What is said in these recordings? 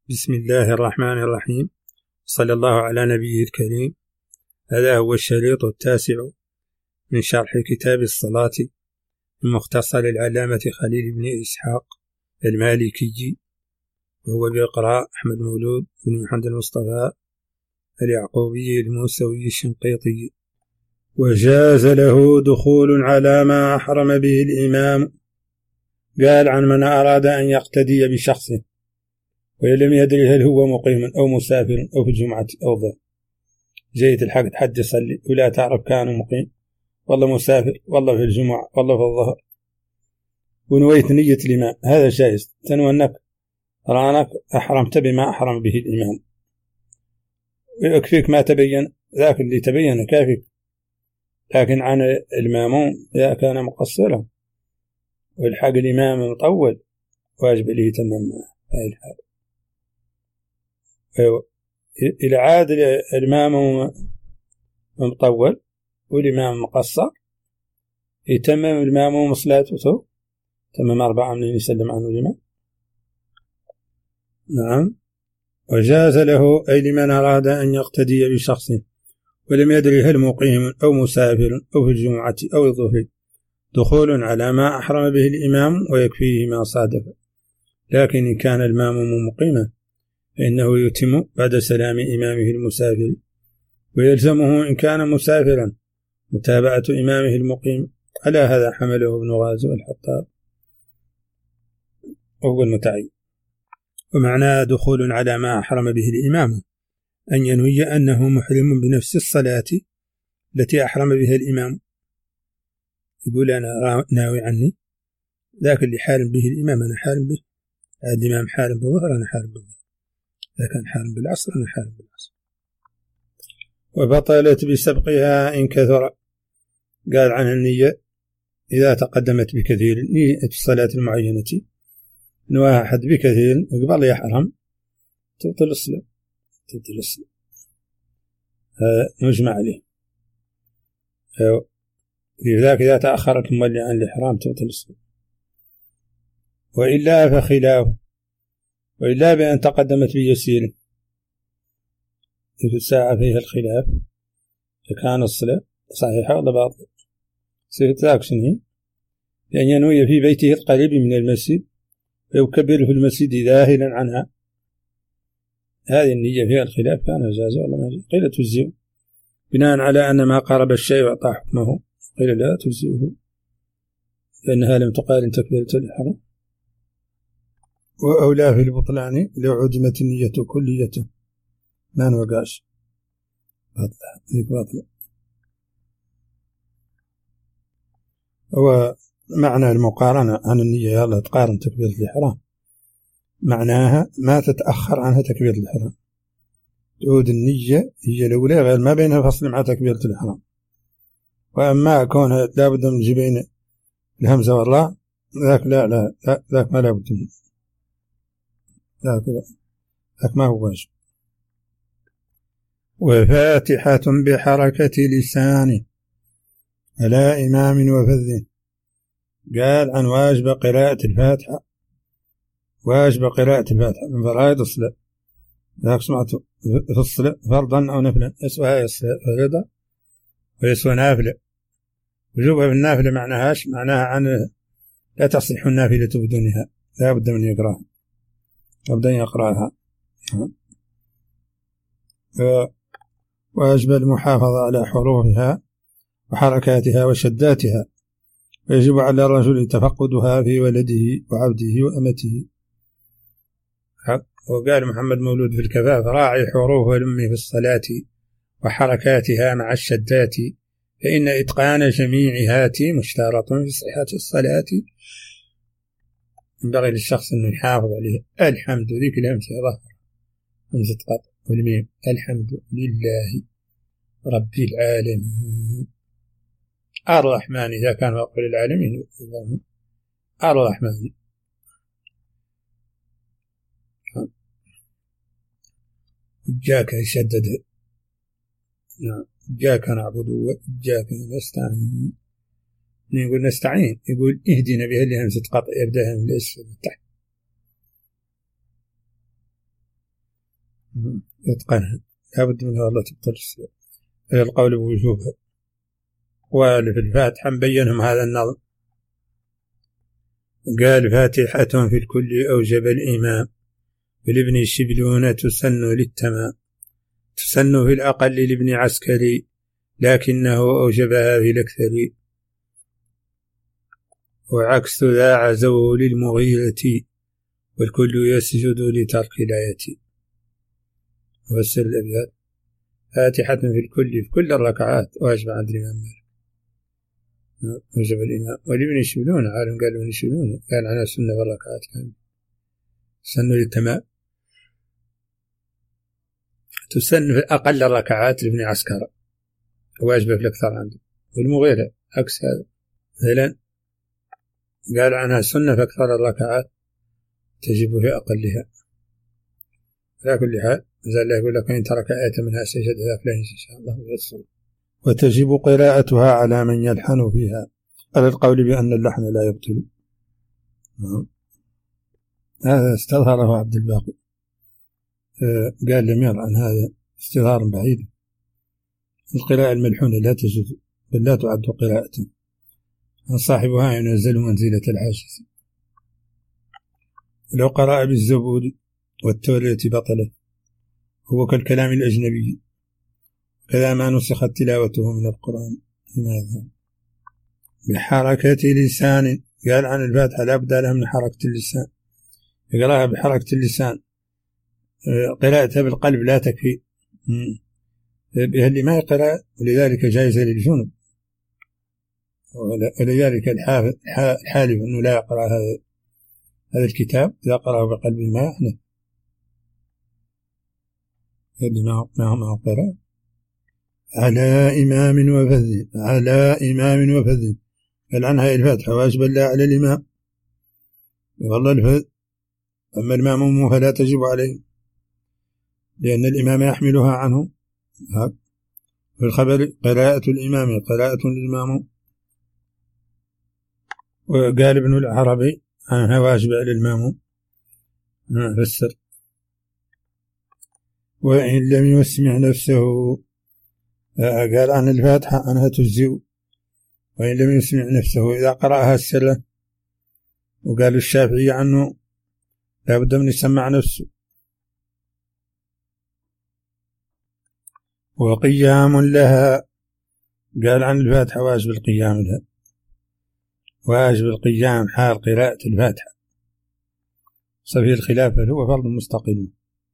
بسم الله الرحمن الرحيم، صلى الله على نبيه الكريم. هذا هو الشريط 9 من شرح كتاب الصلاة المختصر للعلامة خليل بن إسحاق المالكي، وهو بإقراء أحمد مولود بن محمد المصطفى اليعقوبي الموسوي الشنقيطي. وجاز له دخول على ما أحرم به الإمام، قال عن من أراد أن يقتدي بشخصه ولم يدري هل هو مقيم أو مسافر أو في الجمعة أو ظهر. جيت الحق حد يصلي ولا تعرف كان مقيم والله مسافر والله في الجمعة والله في الظهر، ونويت نية الإمام، هذا جائز. تنوى أنك رانك أحرمت بما أحرم به الإمام، ويكفيك ما تبين، ذاك اللي تبين كافيك. لكن عن الماموم إذا كان مقصرا والحق الإمام مطول واجب له تمام هاي الحال. إلى عاد الإمام مطول والإمام مقصر يتمم الإمام صلاته، تمم 4 من يسلم عنه الإمام. نعم. وجاز له أي لمن أراد أن يقتدي بشخص ولم يدري هل مقيم أو مسافر أو في الجمعة أو الظهر دخول على ما أحرم به الإمام ويكفيه ما صادف. لكن إن كان الإمام مقيما فإنه يتم بعد سلام إمامه المسافر، ويلزمه إن كان مسافرا متابعة إمامه المقيم. على هذا حمله ابن غازي والحطاب وهو المتعين. ومعنى دخول على ما أحرم به الإمام أن ينوي أنه محرم بنفس الصلاة التي أحرم بها الإمام، يقول أنا ناوي عني ذاك اللي حارم به الإمام أنا حارم به، الإمام حارم بالظهر أنا حارم بالظهر، إذا كان حارم بالعصر أنا حارم بالعصر. وبطلت بسبقها إن كثر، قال عن النية إذا تقدمت بكثير، نية الصلاة المعينة نواها أحد بكثير قبل يحرم تبطل الصلاة، نجمع عليه. لذلك إذا تأخرت المولي عن الإحرام تبطل الصلاة، وإلا فخلاف، وإلا بأن تقدمت بيسير في الساعة فيها الخلاف، فكان الصلاة صحيحة ولا باطلة. سيتلاك سنين لأن ينوي في بيته القريب من المسجد ويكبر في المسجد ذاهلا عنها، هذه النية فيها الخلاف كان جاز ولا ما جاز. قيل تجزئه بناء على أن ما قارب الشيء وأعطى حكمه، قيل لا تجزئه لأنها لم تقارن تكبيرة الإحرام. وأولى في البطلان لو عدمت النية كلية ما نوقعش باطلة. ومعنى المقارنة عن النية يلا تقارن تكبيرة الإحرام معناها ما تتأخر عنها تكبيرة الإحرام، تعود النية هي الأولى غير ما بينها فصل مع تكبيرة الإحرام. وأما كونها لابد من جبين الهمزة والراء ذاك لا ذاك ما لابد منه، ذاك ما هو واجب. وفاتحة بحركة لسانه على إمام وفذ، قال عن واجب قراءة الفاتحة، واجب قراءة الفاتحة من فرائض الصلاة. ذاك سمعته في الصلاة فرضا أو نفلا، يسوى فريضة ويسوى نافلة. وجوبها بالنافلة معناها عن لا تصح النافلة بدونها، لا بد من يقراها، لابد أن يقراها. واجب المحافظة على حروفها وحركاتها وشداتها، ويجب على الرجل تفقدها في ولده وعبده وأمته. وقال محمد مولود في الكفاف راعي حروف الأم في الصلاة وحركاتها مع الشدات، فإن إتقان جميعها مشترط في صحة الصلاة. ينبغي للشخص أنه يحافظ عليه. الحمد ذيك الهمزة ظهر همزة قطع والميم، الحمد لله رب العالمين الرحمن، إذا كان وقل العالمين الرحمن. جاك يشدد، جاك نعبد وجاك نستعين. يقول نستعين، يقول اهدنا، بها اللي همزة قطع يبدأها من الأسفل تحت. يتقنها، لابد منها والله تبطل القول بوجوبها. وفي الفاتحة مبينهم هذا النظم، قال فاتحة في الكل أوجب الإمام، ولابن الشبلون تسن للتمام، تسن في الأقل لابن عسكري، لكنه أوجبها في الأكثر، وعكس ذا عزوه للمغيرة، والكل يسجد لترك الآية. وفسر الأبيات فاتحة في الكل، في كل الركعات واجب عند الإمام مالك، وجب الإمام. والابن الشبلون عالم قال ابن الشبلون كان عنها سنة في الركعات، كان سنة للتمام، تسن في أقل الركعات لابن عسكر، واجبة في الأكثر عنده. والمغيرة عكس هذا، مثلا قال عنها سنة في أكثر الركعات، تجب في أقلها. على كل حال زال الله يقول لك إن ترك آية منها سجدها فلا إن شاء الله يفسر. وتجب قراءتها على من يلحن فيها، على القول بأن اللحن لا يبطل. هذا استظهره عبد الباقي، قال لم ير عن هذا استظهار بعيد. القراءة الملحونة لا تجوز، بل لا تعد قراءة، صاحبها ينزل منزلة العاجز. ولو قرأ بالزبود والتورية بطلت، هو كالكلام الأجنبي، كذا ما نسخت تلاوته من القرآن. لماذا؟ بحركة لسان، قال عن الفاتحة لا بد لها من حركة اللسان، يقرأها بحركة اللسان، قراءتها بالقلب لا تكفي، اللي ما يقرأ، ولذلك جائزة للجنب، ولذلك الحالف أنه لا يقرأ هذا الكتاب إذا قرأه بقلبه ما يحنث، اللي ما قرأ على إمام وفذ، على إمام وفذ، قال عنها الفاتحة واجب لا على الإمام، والله الفذ، أما المأموم فلا تجب عليه، لأن الإمام يحملها عنه. في الخبر قراءة الإمام قراءة للمأموم. وقال ابن العربي عنها واجب على المأموم، فسر وإن لم يسمع نفسه، قال عن الفاتحة أنها تجزئ وإن لم يسمع نفسه إذا قرأها السرة. وقال الشافعي عنه لا بد من يسمع نفسه. وقيام لها، قال عن الفاتحة واجب القيام لها، واجب القيام حال قراءة الفاتحة. صفي الخلاف هل هو فرض مستقل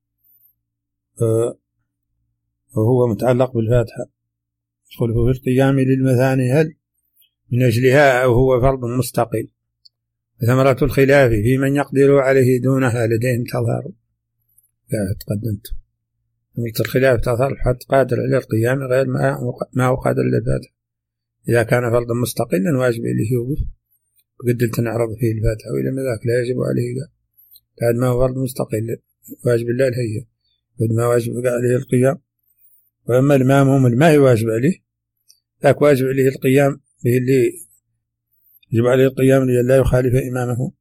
وهو متعلق بالفاتحة، يدخل في القيام للمثاني هل من أجلها أو هو فرض مستقل. ثمرة الخلاف في من يقدر عليه دونها لديهم تظهر. لا تقدمت ثمرة الخلاف تظهر حتى قادر على القيام غير ما هو قادر للفاتحة. إذا كان فرضا مستقلا واجب إليه يوقف وقدلت نعرض فيه الفاتحة، وإلى ما ذاك لا يجب عليه بعد ما هو فرض مستقل واجب الله الهيئة بعد ما واجب عليه القيام. وأما المأموم ما يواجب عليه ذاك واجب عليه القيام به، اللي يجب عليه القيام لا يخالف إمامه.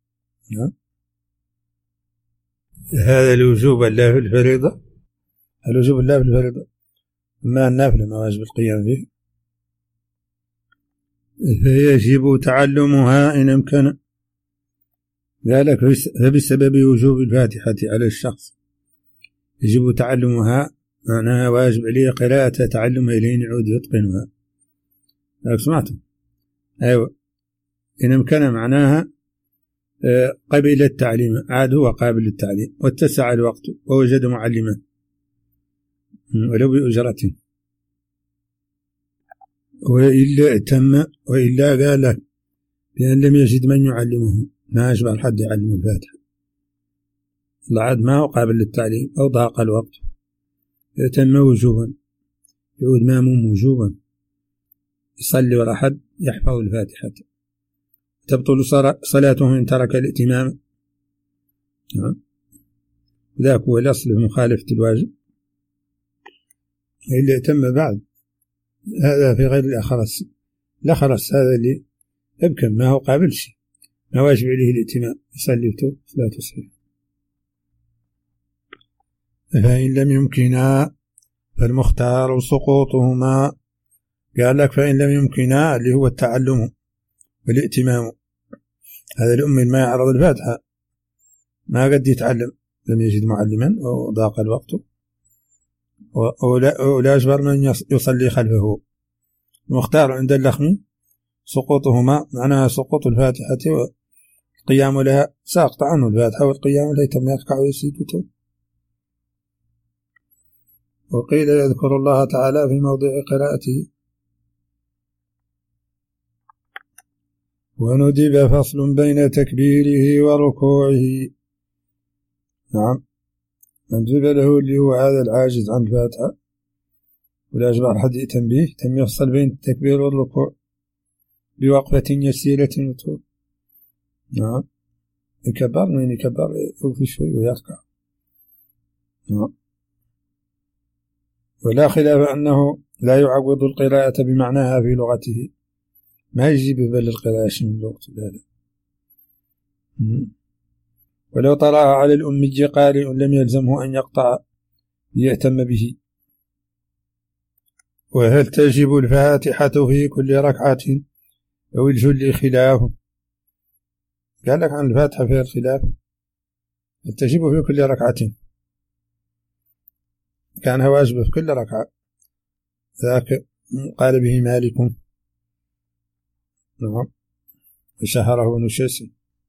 هذا الوجوب الله في الفريضة، الوجوب الله في الفريضة، أما النافلة ما واجب القيام به. فيجب تعلمها إن أمكن، ذلك فبسبب وجوب الفاتحة على الشخص يجب تعلمها، معناها واجب عليه قراءة تعلمها إلين يعود يتقنها. سمعتم؟ أيوة، إن أمكن معناها قبل التعليم، عاد هو قابل للتعليم واتسع الوقت ووجد معلما ولو بأجرته. وإلا تم، وإلا قال لك بأن لم يجد من يعلمه، ما أشبه الحد يعلم الفاتحة، الله عاد ما هو قابل للتعليم أو ضاق الوقت، تم وجوبا، يعود ماموم وجوبا، يصلي ولا حد يحفظ الفاتحة، تبطل صلاته إن ترك الائتمام. ذاك هو الأصل في مخالفة الواجب. إلا تم بعد هذا في غير الأخرس، الأخرس هذا اللي يمكن ما هو قابل شيء، ما واجب عليه الائتمام، يصلي صلاة صحيحة. فإن لم يمكنا فالمختار سقوطهما. قال لك فإن لم يمكنا اللي هو التعلم والائتمام. هذا الأمي ما يعرض الفاتحة ما قد يتعلم، لم يجد معلما وضاق الوقت ولا أجبر من يصلي خلفه. المختار عند اللخمي سقوطهما، معناها سقوط الفاتحة والقيام لها، ساقط عنه الفاتحة والقيام ليتم يركع ويسجد. وقيل يذكر الله تعالى في موضع قراءته. وندب فصل بين تكبيره وركوعه. نعم، ندب له اللي هو هذا العاجز عن الفاتحة ولا أجبر حد تنبيه، تم يفصل بين التكبير والركوع بوقفة يسيرة وطول. نعم، يكبر من يكبر يوفي شوي ويركع. نعم، ولا خلاف أنه لا يعوض القراءة بمعناها في لغته، ما يجي ببل القراءة من لغته، لا لا. ولو طرأ على الأمي قارئ لم يلزمه أن يقطع ليهتم به. وهل تجب الفاتحة في كل ركعة أو الجل؟ خلاف. قال لك عن الفاتحة فيها الخلاف، هل تجب في كل ركعة؟ كان واجب في كل ركعة، ذاك قال به مالك. نعم، وشهره ابن الشيسي.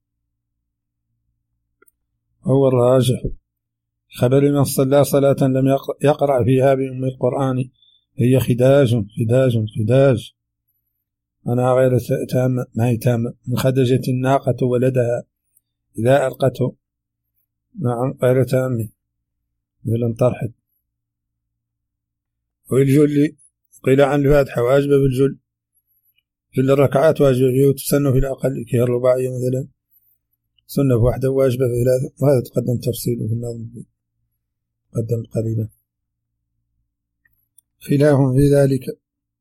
هو الراجح. خبر من صلى صلاة لم يقرأ فيها بأم القرآن هي خداج أنا غير تامة، ما هي تامة. من خدجت الناقة ولدها إذا ألقته. نعم، غير تامة لم ترحب. والجل قيل عن الفاتحة واجب بالجل في الركعات، واجب فيه وتسنه في الأقل كي الرباعية مثلا سنة واحدة واجبة في ثلاثة، وهذا تقدم تفصيله في النظم قدم قريبا. خلاف في ذلك.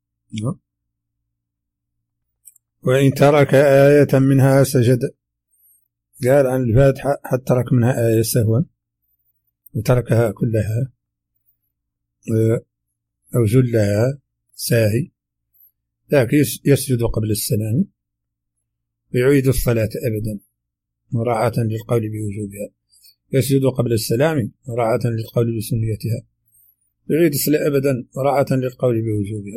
وإن ترك آية منها سجد. قال عن الفاتحة حتى ترك منها آية سهوا وتركها كلها أو جلها ساهي، لكن يسجد قبل السلام ويعيد الصلاة أبدا مراعاة للقول بوجوبها. يسجد قبل السلام مراعاة للقول بسنيتها، يعيد الصلاة أبدا مراعاة للقول بوجوبها.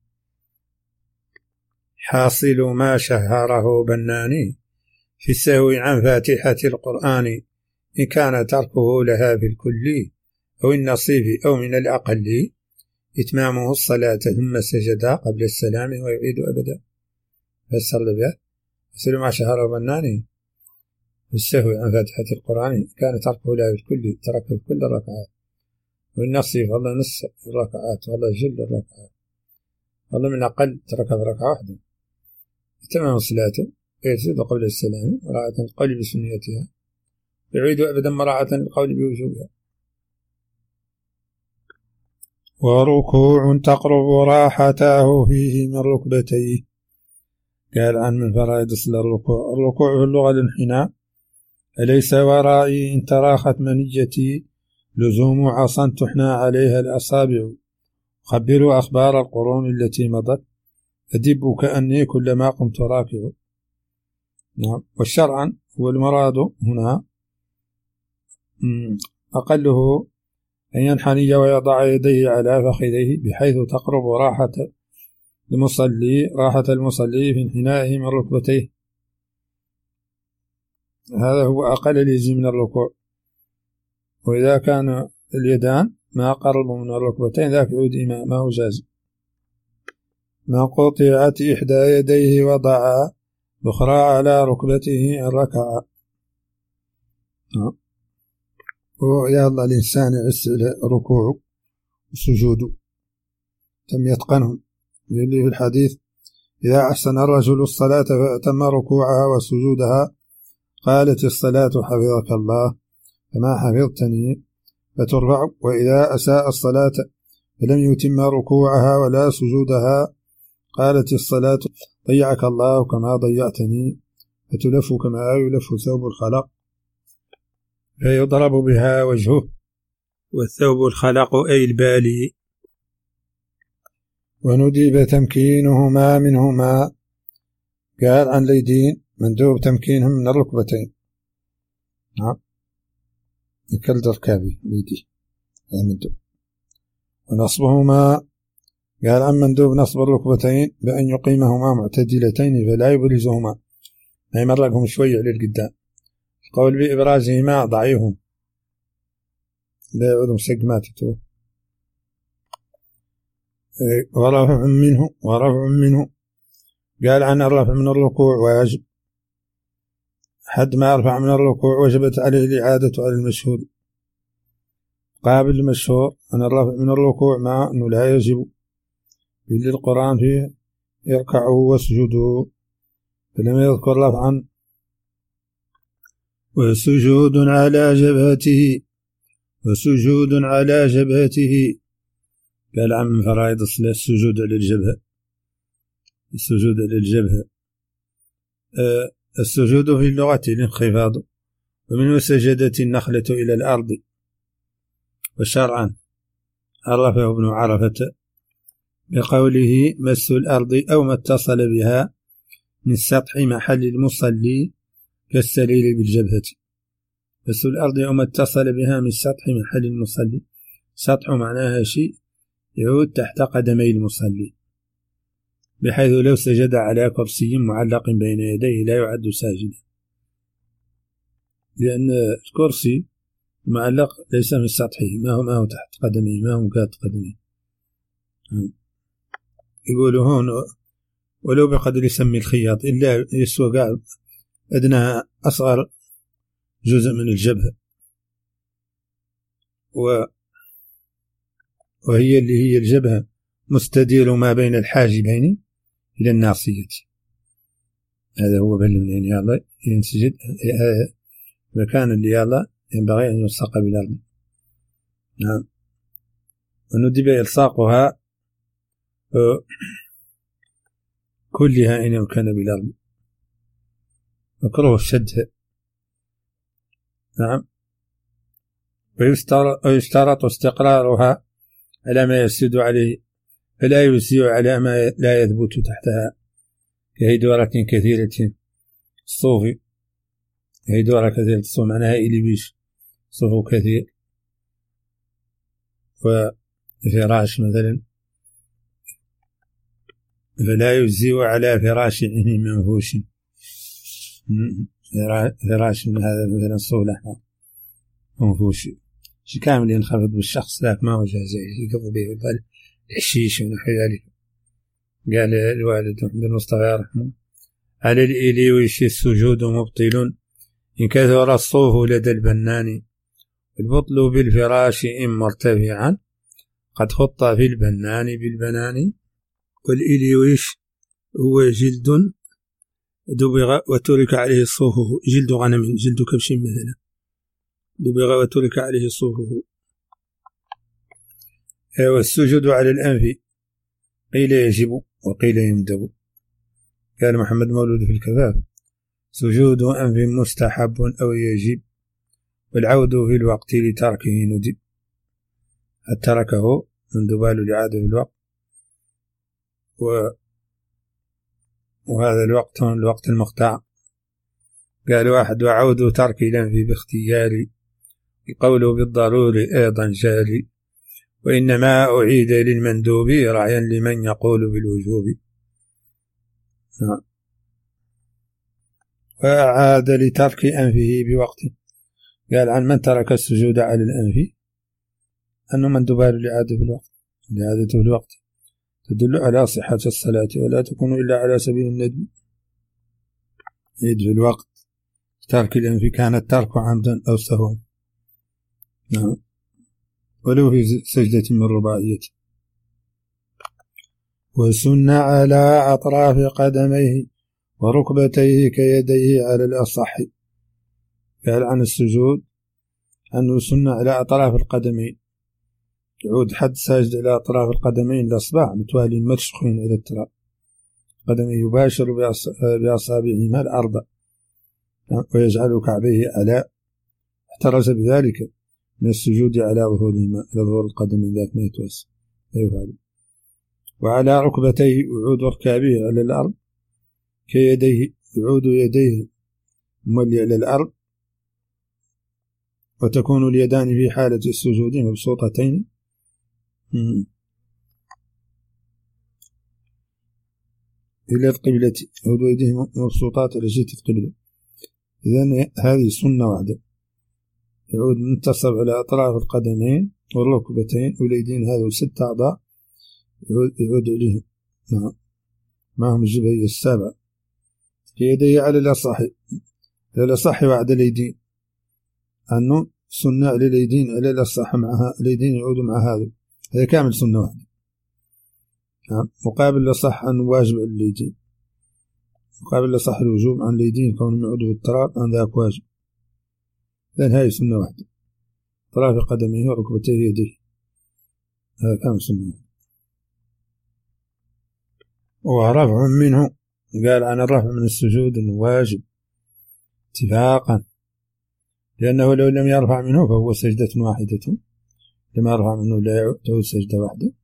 حاصل ما شهره بناني في السهو عن فاتحة القرآن إن كان تركه لها في الكل أو النصيف أو من الأقل إتمامه الصلاة ثم سجد قبل السلام ويعيد أبدا. فسر لبه حاصل ما شهره بناني في السهو عن فاتحة القرآن كان تركه لها في الكل، تركه في كل الركعات، والنصيف والله نص الركعات والله جل الركعات والله من أقل تركها في ركعة واحدة. تمام صلاته يسجد قبل السلام مراعاة القول بسنيتها، يعيد أبدا مراعاة القول بوجوبها. وركوع تقرب راحته فيه من ركبتيه. قال عن من فرائض الصلاة الركوع. الركوع في اللغة الانحناء، أليس ورائي إن تراخت منيتي لزوم عصا تحنى عليها الأصابع، خبروا أخبار القرون التي مضت أدب كأني كلما قمت راكع. نعم. والشرعا هو المراد هنا أقله أن ينحني ويضع يديه على فخذيه بحيث تقرب راحة المصلي في انحنائه من ركبتيه. هذا هو أقل اليزي من الركوع. وإذا كان اليدان ما قرب من الركبتين ذاك يعود إمامه جاز. ما قطعت إحدى يديه وضع الأخرى على ركبته إن ركع. ويا الله الإنسان يسأل ركوعه وسجوده تم يتقنهم، اللي في الحديث إذا أحسن الرجل الصلاة فأتم ركوعها وسجودها قالت الصلاة حفظك الله فما حفظتني فترفع، وإذا أساء الصلاة فلم يتم ركوعها ولا سجودها قالت الصلاة ضيعك الله كما ضيعتني فتلف كما يلف ثوب الخلق فيضرب بها وجهه والثوب الخلق أي البالي. وندب تمكينهما منهما، قال عن اليدين مندوب تمكينهم من الركبتين. نعم، يكلد ركابي بيدي، هذا مندوب. ونصبهما، قال عن مندوب نصب الركبتين بأن يقيمهما معتدلتين فلا يبرزهما، ما يمرقهم شوي على القدام. القول بإبرازهما ضعيف، لا يعود مسقماته. ورفع منه، قال عن الرفع من الركوع واجب، حد ما يرفع من الركوع وجبت عليه الإعادة على المشهور. قابل المشهور أن الرفع من الركوع مع أنه لا يجب، اللي القرآن فيه يركعوا واسجدوا، فلم يذكر رفعا. وسجود على جبهته، وسجود على جبهته، قال عن فرائض الصلاة السجود على الجبهة، السجود على الجبهة. السجود في اللغة الانخفاض، ومنه سجدت النخلة إلى الأرض. وشرعا عرفه ابن عرفة بقوله مس الأرض أو ما اتصل بها من سطح محل المصلي كالسليل بالجبهة. مس الأرض أو ما اتصل بها من سطح محل المصلي، سطح معناها شيء يعود تحت قدمي المصلي، بحيث لو سجد على كرسي معلق بين يديه لا يعد ساجدا، لأن الكرسي معلق ليس من سطحه، ما هو تحت قدمه، ما هو قاد قدمه. يقولوا هون ولو بقدر يسمي الخياط إلا يسوى قاعد أدنى أصغر جزء من الجبهة، وهي اللي هي الجبهة مستدير ما بين الحاجبين إلى الناصية. هذا هو بل يعني يلا ينسجد مكان اللي يلا ينبغي أن يلصق بالأرض. نعم. وندب إلصاقها كلها إن كان بالأرض، مكروه شدها. نعم. ويشترط استقرارها على ما يسجد عليه، فلا يسيء على ما لا يثبت تحتها، كهيدورة كثيرة الصوف. هيدورة كثيرة الصوف معناها إليبيش، صوف كثير. وفراش مثلا، فلا يجزئ على فراش منفوش، فراش من هذا مثلا الصوف الأحمر منفوش شي كامل ينخفض بالشخص، لكن ما هو جاهز يقضي به الحشيش ونحو ذلك. قال الوالد محمد المصطفى رحمه على الإليويش السجود مبطل إن كثر الصوف لدى البنان، البطل بالفراش إن مرتفعا قد خط في البنان بالبنان. والإليويش هو جلد دبغ وترك عليه صوفه، جلد غنم، جلد كبش مثلا، دبغ وترك عليه صوفه. والسجود على الأنف قيل يجب وقيل يندب. قال محمد مولود في الكفاف سجود أنف مستحب أو يجب، والعود في الوقت لتركه ندب، قد تركه من دبال الإعادة في الوقت. وهذا الوقت هو الوقت المختار. قال واحد وعود ترك الأنف باختياري، القول بالضروري أيضا جاري، وإنما أعيد للمندوب رعيا لمن يقول بالوجوب. وأعاد لترك أنفه بوقت. قال عن من ترك السجود على الأنف أنه من دبال الإعادة في الوقت، الإعادة في الوقت تدل على صحة الصلاة ولا تكون إلا على سبيل الندب. عيد في الوقت ترك الأنف كان الترك عمدا أو سهوا، نعم، ولو في سجدة من رباعية. وسن على أطراف قدميه وركبتيه كيديه على الأصح. قال عن السجود أنه سن على أطراف القدمين، يعود حد ساجد على أطراف القدمين الأصبع متوالي مرشخين إلى التراب، قدمه يباشر بأصابعهما الأرض ويجعل كعبيه على، احترز بذلك من السجود على ظهورهما إلى ظهور القدم ذاك ما يتوسع لا يفعل. وعلى ركبتيه يعود ركابه على الأرض كيديه يعود يديه مولي على الأرض، وتكون اليدان في حالة السجود مبسوطتين إلى القبلة، يعود يديه مبسوطات على جهة القبلة. إذن هذه سنة واحدة، يعود منتصب على أطراف القدمين والركبتين واليدين، هذا 6 أعضاء يعود عليهم معهم الجبهية السابعة يديه على الأصح وعد اليدين، أنه سنة على اليدين على الأصح معها اليدين يعودوا مع هذا كامل سنة واحدة. مقابل الأصح أنه واجب على اليدين، مقابل الأصح الوجوب عن اليدين كونهم يعودوا بالتراب عن ذاك واجب. لأن هذه سنة واحدة، طراف قدميه وركبتيه يديه، هذا كامل سنة واحدة. ورفع منه، قال عن الرفع من السجود أنه واجب اتفاقا، لأنه لو لم يرفع منه فهو سجدة واحدة، لما يرفع منه لا تعود سجدة واحدة.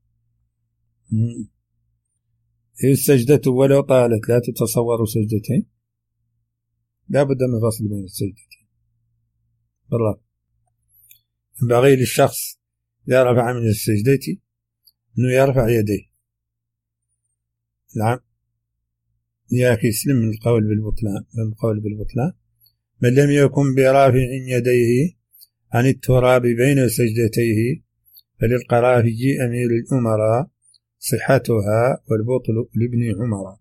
السجدة ولو طالت لا تتصور سجدتين، لا بد من فصل بين السجدتين بالرفع. ينبغي للشخص إذا رفع من السجدة أنه يرفع يديه، نعم، ياك يسلم من القول بالبطلان من لم يكن برافع يديه عن التراب بين سجدتيه، فللقرافي أمير الأمراء صحتها والبطل لابن عمر.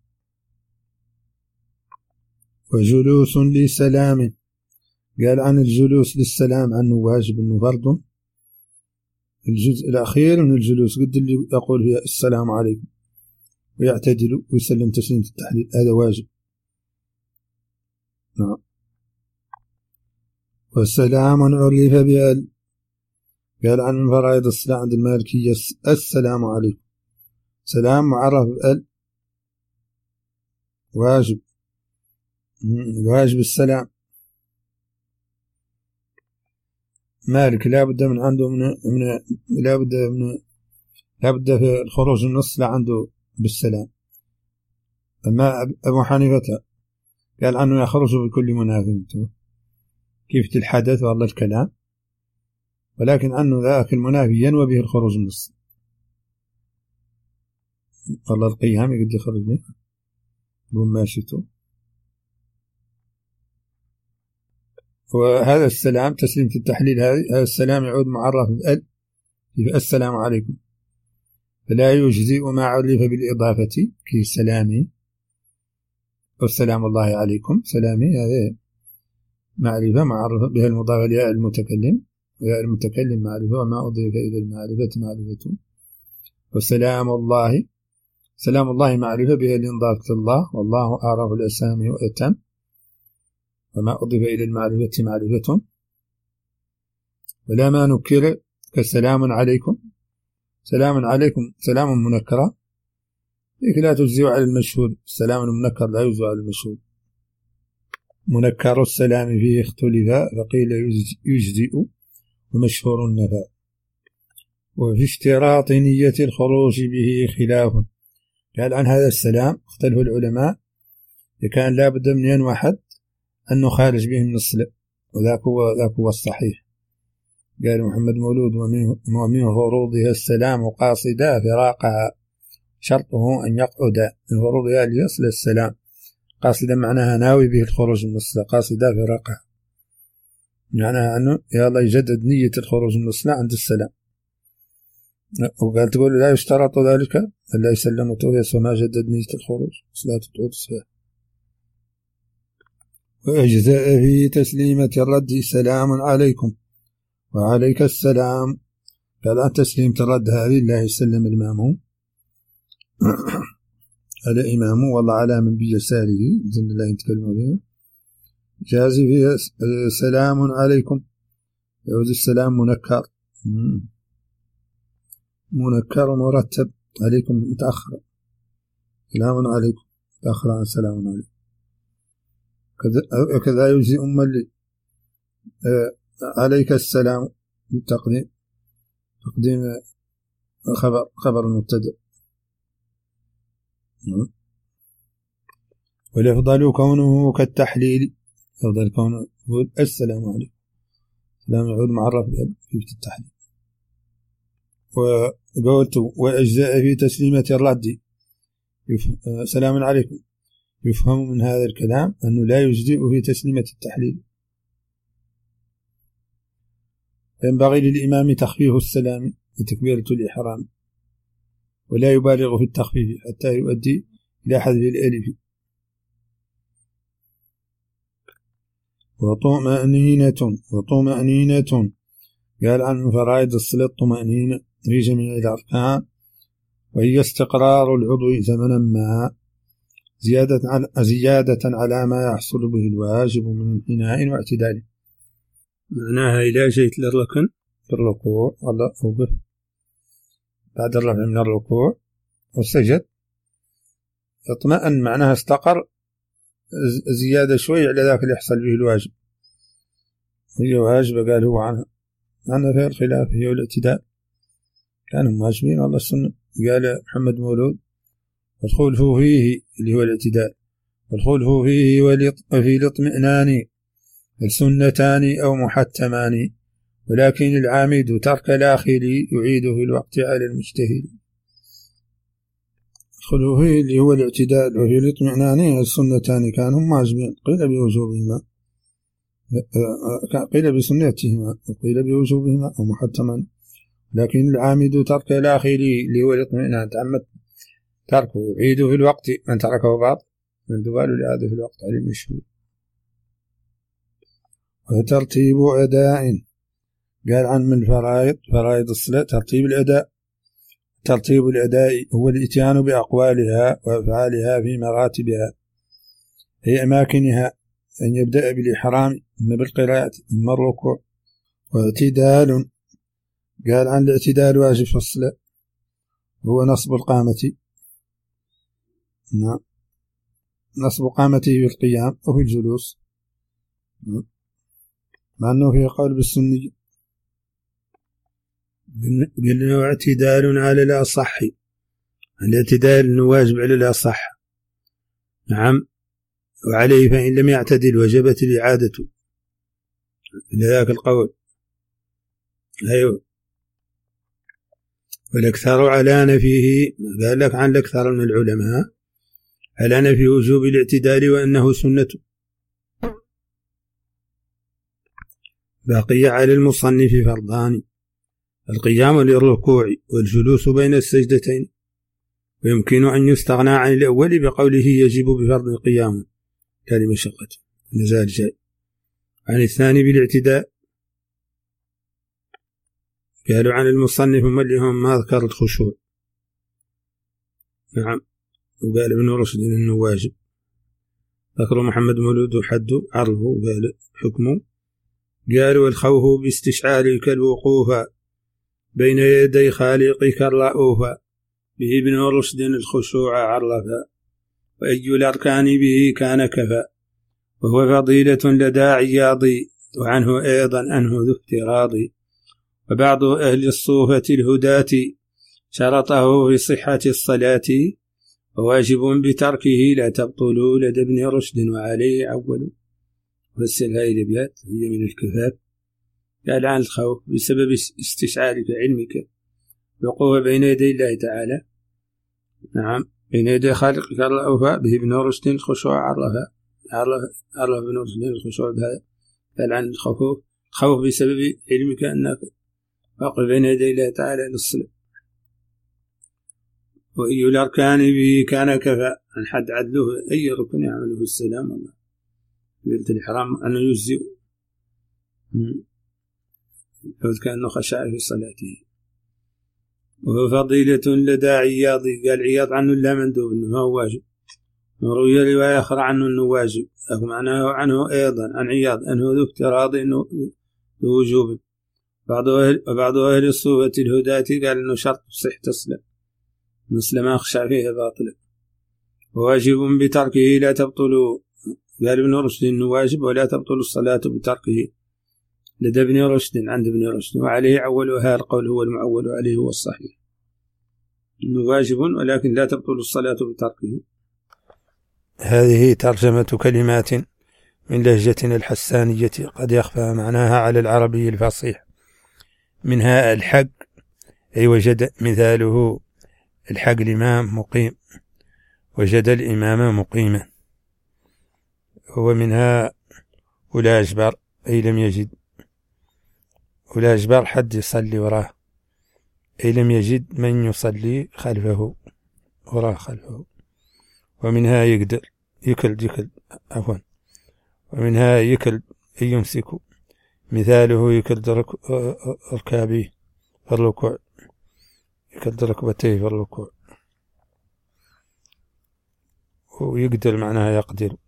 وجلوس لسلام، قال عن الجلوس للسلام عنه واجب أنه فرض. الجزء الأخير من الجلوس قد اللي يقول فيها السلام عليكم ويعتدل ويسلم تسليم التحليل، هذا واجب. نعم. والسلام عرف بأل، قال عن فرائض الصلاة عند المالكية السلام عليكم، سلام معرف بأل واجب، الواجب السلام. مالك لا بد من عنده لا بد في الخروج من الصلاة عنده بالسلام. أما أبو حنيفة قال عنه يخرج بكل منافذ، كيف الحدث والله الكلام، ولكن عنه ذاك المنافي ينوى به الخروج من الصلاة، والله القيام يقد يخرج منه بماشته. وهذا السلام تسليم في التحليل، هذا السلام يعود معرف بأل، السلام عليكم، فلا يجزئ ما علف بالإضافة كسلامي والسلام الله عليكم، سلامي هذا معرفة معرفة بها المضاف لياء المتكلم، وياء المتكلم معرفة، وما أضيف إلى المعرفة معرفة. وسلام الله، سلام الله معرفة بها الإضافة الله، والله أعرف الأسامي وأتم، وما أضيف إلى المعرفة معرفة. ولا ما نكر كالسلام عليكم، سلام عليكم سلام منكرة، لكن لا تجزئ على المشهور، السلام المنكر لا يجزئ على المشهور. منكر السلام فيه اختلف، فقيل يجزئ ومشهور النفى. وفي اشتراط نية الخروج به خلاف، قال عن هذا السلام اختلف العلماء، كان لا بد من ين واحد أنه خارج به من الصلاة، وذاك هو الصحيح. قال محمد مولود ومن فروضها السلام قاصدا فراقها، شرطه أن يقعد من فروضها ليصل السلام، قاصدا معناها ناوي به الخروج من الصلاة، قاصدا فراقها معناها أنه يا الله يجدد نية الخروج من الصلاة عند السلام. وقال تقول لا يشترط ذلك ألا يسلم تويس وما جدد نية الخروج، صلاة تعود صحيح. وأجزاء في تسليمة الرد سلام عليكم وعليك السلام، قال عن تسليمة الرد هذه الله يسلم الماموم على إمامه والله على من بيساره بإذن الله يتكلم به، جاز فيها سلام عليكم، يعود السلام منكر مرتب، عليكم متأخر، سلام عليكم متأخر عن سلام عليكم. كذا يجزي لي عليك السلام بالتقديم، تقديم خبر المبتدأ. والأفضل كونه كالتحليل، أفضل كونه السلام عليكم، السلام يعود معرف في التحليل. وقلت وأجزاء في تسليمة الرد سلام عليكم، يفهم من هذا الكلام أنه لا يجزئ في تسليمة التحليل، ينبغي للإمام تخفيف السلام وتكبيرة الإحرام، ولا يبالغ في التخفيف حتى يؤدي إلى حذف الألف. وطمأنينة قال عن فرائض الصلاة الطمأنينة في جميع الأركان، وهي استقرار العضو زمنا ما زيادة على ما يحصل به الواجب من انحناء واعتدال. معناها إذا جئت للركن في الركوع الله أوقف بعد الرفع من الركوع والسجد اطمأن، معناها استقر زيادة شوي على ذاك اللي يحصل به الواجب. هي واجب قال هو عنها في الخلاف، هي والاعتدال كانوا واجبين والله السنة. قال محمد مولود والخلف فيه اللي هو الاعتدال، والخلف فيه وفي الاطمئنان السنتان أو محتمان، ولكن العامد ترك الآخر يعيده في الوقت على المجتهد. الخلف فيه اللي هو الاعتدال، وفي الاطمئنان السنتان كانوا واجبين، قيل بوجوبهما، قيل بسنتهما وقيل بوجوبهما أو محتمان، لكن العامد ترك الآخر اللي هو الاطمئنان تعمد تركه يعيده في الوقت، من تركه بعض من دبال الإعادة في الوقت على المشهور. وترتيب أداء قال عن من فرائض الصلاة ترتيب الأداء هو الإتيان بأقوالها وأفعالها في مراتبها هي أماكنها، أن يبدأ بالإحرام ثم بالقراءة ثم الركوع. واعتدال قال عن الاعتدال واجب في الصلاة هو نصب القامة، نصب قامته في القيام أو في الجلوس، مع أنه في قول بالسني. قلنا اعتدال على الأصح، الاعتدال أنه واجب على الأصح، نعم، وعليه فإن لم يعتدل وجبت الإعادة إلى ذاك القول. أيوه. والأكثر علان فيه، قال لك عن الأكثر من العلماء علان في وجوب الاعتدال وأنه سنة. بقي على المصنف فرضان: القيام للركوع والجلوس بين السجدتين، ويمكن أن يستغنى عن الأول بقوله يجب بفرض القيام كلمة شقة نزال جاي، عن الثاني بالاعتداء. قالوا عن المصنف ملهم ما ذكر الخشوع، نعم، وقال ابن رشد إنه واجب. ذكر محمد مولود حد عرضه وقال حكمه. قالوا والخوف باستشعارك الوقوف بين يدي خالقك الرؤوف، به ابن رشد الخشوع عرفا، وأي الأركان به كان كفى، وهو فضيلة لدى عياضي، وعنه أيضا ذو افتراض. وبعض أهل الصوفة الهداة شرطه في صحة الصلاة، وواجب بتركه لا تبطلوا لدى ابن رشد وعليه أول. فسر هذه الأبيات هي من الكفاف. قال عن الخوف بسبب استشعارك علمك الوقوف بين يدي الله تعالى، نعم، بين يدي خالقك الرؤوف، به ابن رشد الخشوع عرف ابن رشد الخشوع بهذا. قال عن الخوف بسبب علمك أنك واقف بين يدي الله تعالى للصلاة. وأي الأركان به كان كفى، عن حد عدله أي ركن يعمله السلام الله قلت الإحرام أنه يجزئ حيث كأنه خشع في صلاته. وهو فضيلة لدى عياض، قال عياض عنه لا مندوب إنه ما هو واجب، وروي رواية أخرى عنه إنه واجب، معناه عنه أيضا عن عياض أنه ذو افتراض إنه ذو وجوب. وبعض أهل الصوفة الهداة قال إنه شرط صحة الصلاة، مثل ما أخشع فيها باطلا، وواجب بتركه لا تبطل. قال ابن رشد إنه واجب ولا تبطل الصلاة بتركه، لدى ابن رشد عند ابن رشد، وعليه عولها القول هو المعول عليه هو الصحيح إنه واجب ولكن لا تبطل الصلاة بتركه. هذه ترجمة كلمات من لهجتنا الحسانية قد يخفى معناها على العربي الفصيح. منها الحق أي وجد مثاله الحق الإمام مقيم، وجد الإمام مقيما. ومنها ولا أجبر أي لم يجد، ولا أجبر حد يصلي وراه أي لم يجد من يصلي خلفه وراه خلفه. ومنها يقدر يكل عفوا، ومنها يكل أي يمسك، مثاله يكل ركابيه في الركوع، يكل ركبتيه في الركوع. ويقدر معناها يقدر.